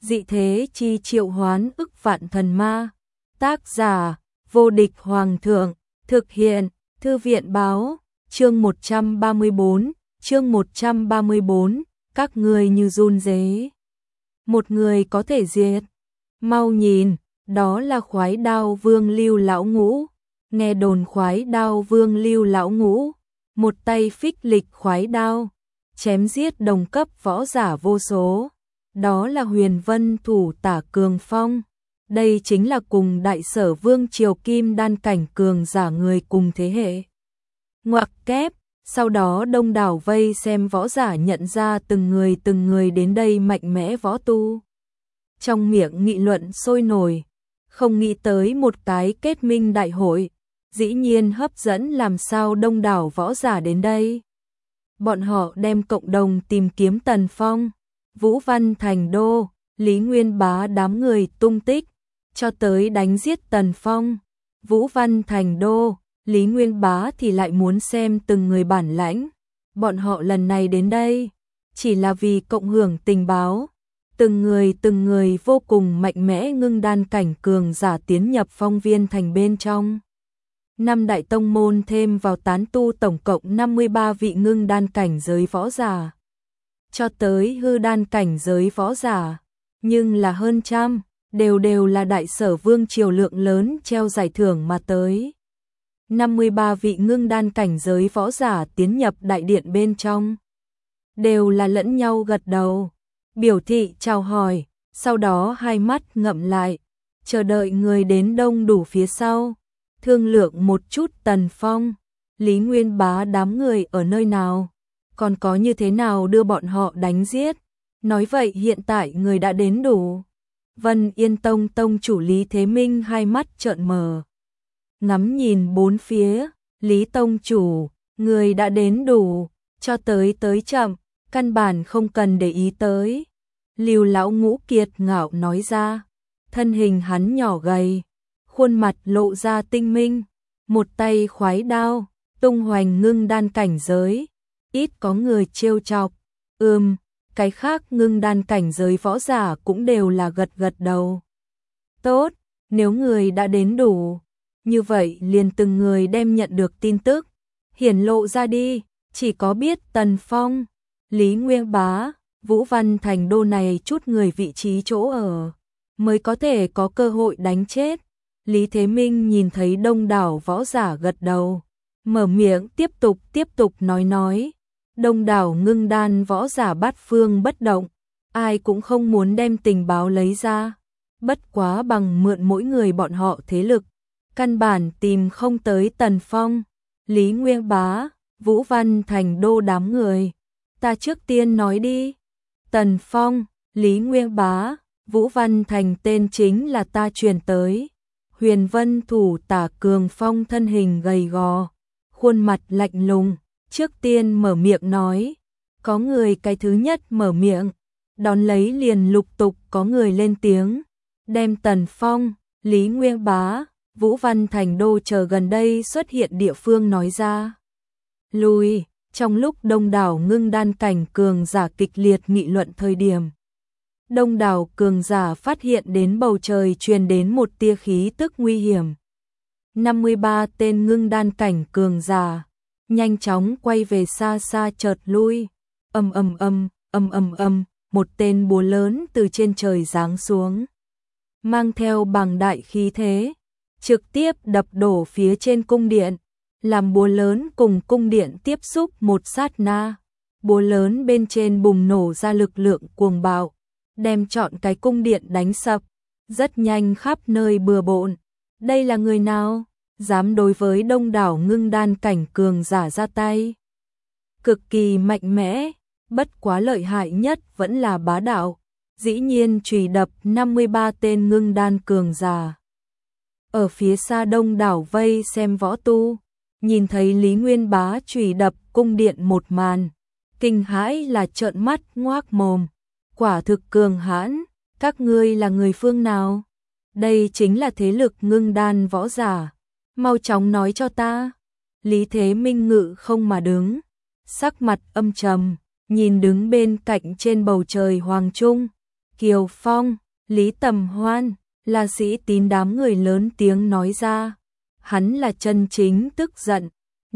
Dị thế chi triệu hoán ức vạn thần ma. Tác giả, vô địch hoàng thượng. Thực hiện, Thư viện báo. Chương 134, các ngươi như run rế. Một người có thể diệt. Mau nhìn, đó là Khoái Đao Vương Lưu lão ngũ. Nghe đồn Khoái Đao Vương Lưu lão ngũ, một tay phích lịch khoái đao, chém giết đồng cấp võ giả vô số. Đó là Huyền Vân thủ tả cường phong. Đây chính là cùng Đại Sở Vương triều kim đan cảnh cường giả người cùng thế hệ. Ngoặc kép, sau đó đông đảo vây xem võ giả nhận ra từng người đến đây mạnh mẽ võ tu. Trong miệng nghị luận sôi nổi, không nghĩ tới một cái kết minh đại hội, dĩ nhiên hấp dẫn làm sao đông đảo võ giả đến đây. Bọn họ đem cộng đồng tìm kiếm Tần Phong, Vũ Văn Thành Đô, Lý Nguyên Bá đám người tung tích, cho tới đánh giết Tần Phong, Vũ Văn Thành Đô, Lý Nguyên Bá thì lại muốn xem từng người bản lãnh. Bọn họ lần này đến đây, chỉ là vì cộng hưởng tình báo. Từng người vô cùng mạnh mẽ ngưng đan cảnh cường giả tiến nhập Phong Viên thành bên trong. 5 đại tông môn thêm vào tán tu tổng cộng 53 vị ngưng đan cảnh giới võ giả. Cho tới hư đan cảnh giới võ giả, nhưng là hơn trăm, đều là Đại Sở Vương triều lượng lớn treo giải thưởng mà tới. 53 vị ngưng đan cảnh giới võ giả tiến nhập đại điện bên trong, đều là lẫn nhau gật đầu, biểu thị chào hỏi, sau đó hai mắt ngậm lại, chờ đợi người đến đông đủ phía sau, thương lượng một chút Tần Phong, Lý Nguyên Bá đám người ở nơi nào, còn có như thế nào đưa bọn họ đánh giết. Nói vậy hiện tại người đã đến đủ. Vân Yên Tông tông chủ Lý Thế Minh hai mắt trợn mờ, ngắm nhìn bốn phía. Lý tông chủ, người đã đến đủ, cho tới chậm, căn bản không cần để ý tới. Lưu lão ngũ kiệt ngạo nói ra, thân hình hắn nhỏ gầy, khuôn mặt lộ ra tinh minh, một tay khoái đao, tung hoành ngưng đan cảnh giới, ít có người trêu chọc. Cái khác ngưng đan cảnh giới võ giả cũng đều là gật đầu. Tốt, nếu người đã đến đủ, như vậy liền từng người đem nhận được tin tức hiển lộ ra đi, chỉ có biết Tần Phong, Lý Nguyên Bá, Vũ Văn Thành Đô này chút người vị trí chỗ ở, mới có thể có cơ hội đánh chết. Lý Thế Minh nhìn thấy đông đảo võ giả gật đầu, mở miệng tiếp tục nói. Đông đảo ngưng đan võ giả bát phương bất động, ai cũng không muốn đem tình báo lấy ra, bất quá bằng mượn mỗi người bọn họ thế lực, căn bản tìm không tới Tần Phong, Lý Nguyên Bá, Vũ Văn Thành Đô đám người. Ta trước tiên nói đi. Tần Phong, Lý Nguyên Bá, Vũ Văn Thành tên chính là ta truyền tới. Huyền Vân thủ tả cường phong thân hình gầy gò, khuôn mặt lạnh lùng, trước tiên mở miệng nói. Có người cái thứ nhất mở miệng, đón lấy liền lục tục có người lên tiếng, đem Tần Phong, Lý Nguyên Bá, Vũ Văn Thành Đô chờ gần đây xuất hiện địa phương nói ra. Lùi, trong lúc đông đảo ngưng đan cảnh cường giả kịch liệt nghị luận thời điểm, đông đảo cường giả phát hiện đến bầu trời truyền đến một tia khí tức nguy hiểm. 53 tên ngưng đan cảnh cường giả nhanh chóng quay về xa chợt lui. Một tên búa lớn từ trên trời giáng xuống, mang theo bằng đại khí thế, trực tiếp đập đổ phía trên cung điện, làm búa lớn cùng cung điện tiếp xúc một sát na. Búa lớn bên trên bùng nổ ra lực lượng cuồng bạo, đem trọn cái cung điện đánh sập, rất nhanh khắp nơi bừa bộn. Đây là người nào? Dám đối với đông đảo ngưng đan cảnh cường giả ra tay. Cực kỳ mạnh mẽ, bất quá lợi hại nhất vẫn là bá đạo, dĩ nhiên chùy đập 53 tên ngưng đan cường giả. Ở phía xa đông đảo vây xem võ tu, nhìn thấy Lý Nguyên Bá chùy đập cung điện một màn, kinh hãi là trợn mắt ngoác mồm, quả thực cường hãn. Các ngươi là người phương nào? Đây chính là thế lực ngưng đan võ giả, mau chóng nói cho ta. Lý Thế Minh ngự không mà đứng, sắc mặt âm trầm, nhìn đứng bên cạnh trên bầu trời hoàng trung, Kiều Phong, Lý Tầm Hoan, là sĩ tín đám người lớn tiếng nói ra. Hắn là chân chính tức giận.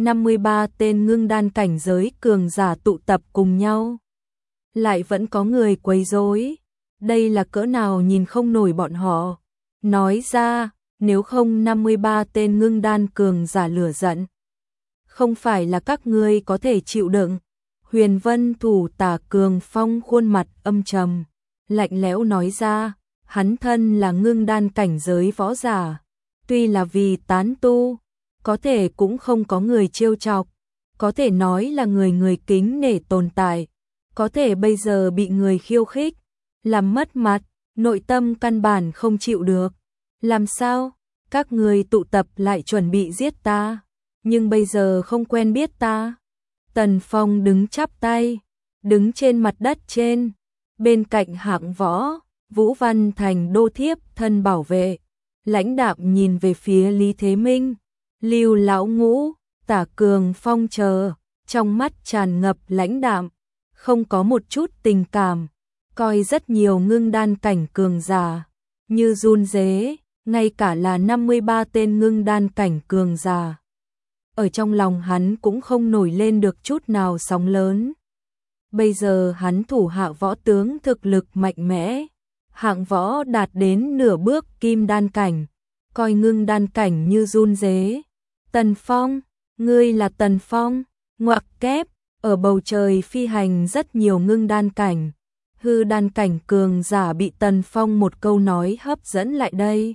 53 tên ngưng đan cảnh giới cường giả tụ tập cùng nhau. Lại vẫn có người quấy rối. Đây là cỡ nào nhìn không nổi bọn họ. Nói ra, nếu không 53 tên ngưng đan cường giả lửa giận. Không phải là các ngươi có thể chịu đựng. Huyền Vân thủ tả Cường Phong khuôn mặt âm trầm, lạnh lẽo nói ra, hắn thân là ngưng đan cảnh giới võ giả. Tuy là vì tán tu, có thể cũng không có người trêu chọc, có thể nói là người kính nể tồn tại, có thể bây giờ bị người khiêu khích, làm mất mặt, nội tâm căn bản không chịu được. Làm sao? Các người tụ tập lại chuẩn bị giết ta, nhưng bây giờ không quen biết ta. Tần Phong đứng chắp tay, đứng trên mặt đất trên, bên cạnh Hạng Võ, Vũ Văn Thành đô thiếp thân bảo vệ, lãnh đạm nhìn về phía Lý Thế Minh, Lưu Lão Ngũ, Tả Cường Phong chờ, trong mắt tràn ngập lãnh đạm, không có một chút tình cảm, coi rất nhiều ngưng đan cảnh cường giả như run rế, ngay cả là 53 tên ngưng đan cảnh cường giả. Ở trong lòng hắn cũng không nổi lên được chút nào sóng lớn. Bây giờ hắn thủ hạ võ tướng thực lực mạnh mẽ, Hạng Võ đạt đến nửa bước kim đan cảnh, coi ngưng đan cảnh như run rế. Tần Phong, ngươi là Tần Phong, ngoặc kép, ở bầu trời phi hành rất nhiều ngưng đan cảnh, hư đan cảnh cường giả bị Tần Phong một câu nói hấp dẫn lại đây.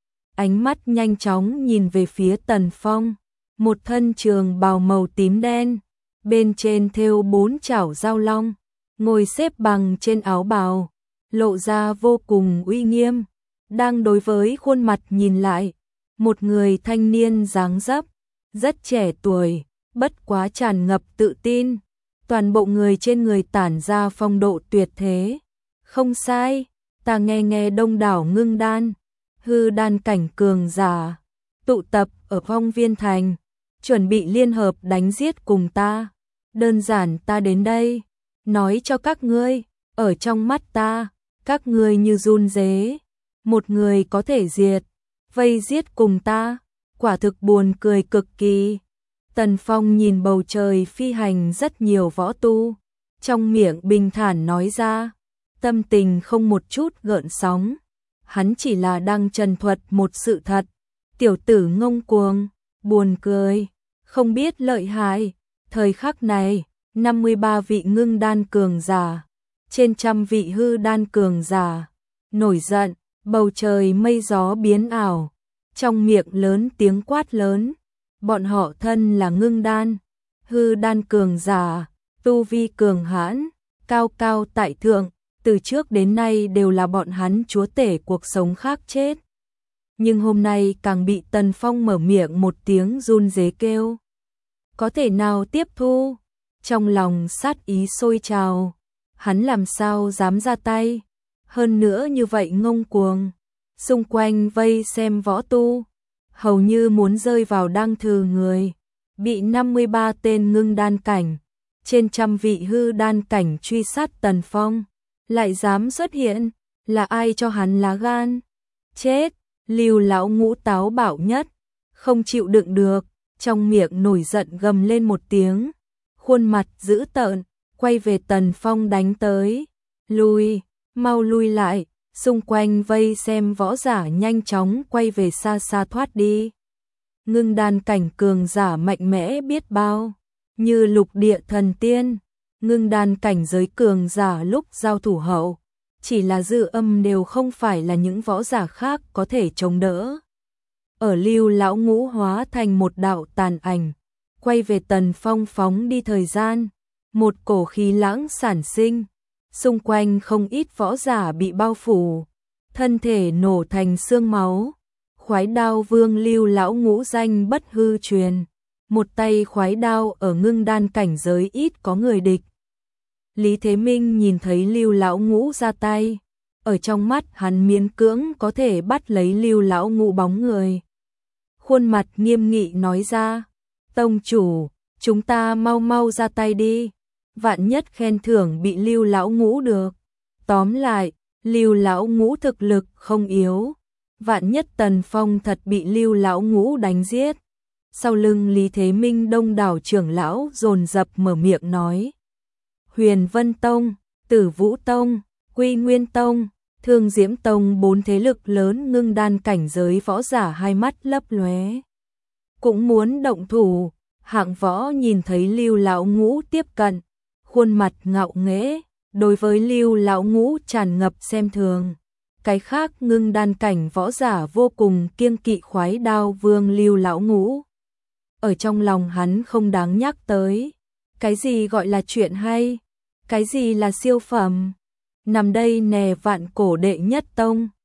Ánh mắt nhanh chóng nhìn về phía Tần Phong, một thân trường bào màu tím đen, bên trên thêu 4 chảo giao long, ngồi xếp bằng trên áo bào, lộ ra vô cùng uy nghiêm, đang đối với khuôn mặt nhìn lại, một người thanh niên dáng dấp, rất trẻ tuổi, bất quá tràn ngập tự tin, toàn bộ người trên người tản ra phong độ tuyệt thế. Không sai, ta nghe đông đảo ngưng đan, hư đan cảnh cường giả, tụ tập ở Phong Viên Thành, chuẩn bị liên hợp đánh giết cùng ta. Đơn giản ta đến đây, nói cho các ngươi, ở trong mắt ta, các ngươi như run rế, một người có thể diệt, vây giết cùng ta, quả thực buồn cười cực kỳ. Tần Phong nhìn bầu trời phi hành rất nhiều võ tu, trong miệng bình thản nói ra, tâm tình không một chút gợn sóng, hắn chỉ là đang trần thuật một sự thật, tiểu tử ngông cuồng, buồn cười, không biết lợi hại. Thời khắc này, 53 vị ngưng đan cường giả, trên trăm vị hư đan cường giả, nổi giận, bầu trời mây gió biến ảo, trong miệng lớn tiếng quát lớn, bọn họ thân là ngưng đan, hư đan cường giả, tu vi cường hãn, cao cao tại thượng, từ trước đến nay đều là bọn hắn chúa tể cuộc sống khác chết. Nhưng hôm nay càng bị Tần Phong mở miệng một tiếng run rế kêu. Có thể nào tiếp thu? Trong lòng sát ý sôi trào, hắn làm sao dám ra tay, hơn nữa như vậy ngông cuồng. Xung quanh vây xem võ tu, hầu như muốn rơi vào đang thừ người, bị 53 tên ngưng đan cảnh, trên trăm vị hư đan cảnh truy sát Tần Phong, lại dám xuất hiện, là ai cho hắn lá gan? Chết, Lưu Lão Ngũ táo bạo nhất, không chịu đựng được, trong miệng nổi giận gầm lên một tiếng, khuôn mặt dữ tợn, quay về Tần Phong đánh tới. Lui, mau lui lại, xung quanh vây xem võ giả nhanh chóng quay về xa xa thoát đi. Ngưng đan cảnh cường giả mạnh mẽ biết bao, như lục địa thần tiên, ngưng đan cảnh giới cường giả lúc giao thủ hậu, chỉ là dư âm đều không phải là những võ giả khác có thể chống đỡ. Ở Lưu Lão Ngũ hóa thành một đạo tàn ảnh, quay về Tần Phong phóng đi thời gian, một cổ khí lãng sản sinh, xung quanh không ít võ giả bị bao phủ, thân thể nổ thành xương máu. Khoái đao vương Lưu Lão Ngũ danh bất hư truyền, một tay khoái đao ở ngưng đan cảnh giới ít có người địch. Lý Thế Minh nhìn thấy Lưu Lão Ngũ ra tay, ở trong mắt hắn miễn cưỡng có thể bắt lấy Lưu Lão Ngũ bóng người. Khuôn mặt nghiêm nghị nói ra, tông chủ, chúng ta mau mau ra tay đi, vạn nhất khen thưởng bị Lưu Lão Ngũ được. Tóm lại, Lưu lão ngũ thực lực không yếu, vạn nhất Tần Phong thật bị Lưu lão ngũ đánh giết. Sau lưng Lý Thế Minh đông đảo trưởng lão dồn dập mở miệng nói. Huyền Vân Tông, Tử Vũ Tông, Quy Nguyên Tông, Thương Diễm Tông, 4 thế lực lớn ngưng đan cảnh giới võ giả hai mắt lấp lóe. Cũng muốn động thủ. Hạng Võ nhìn thấy Lưu lão ngũ tiếp cận, khuôn mặt ngạo nghễ, đối với Lưu lão ngũ tràn ngập xem thường. Cái khác ngưng đan cảnh võ giả vô cùng kiêng kỵ khoái đao vương Lưu lão ngũ. Ở trong lòng hắn không đáng nhắc tới. Cái gì gọi là chuyện hay? Cái gì là siêu phẩm? Nằm đây nè vạn cổ đệ nhất tông.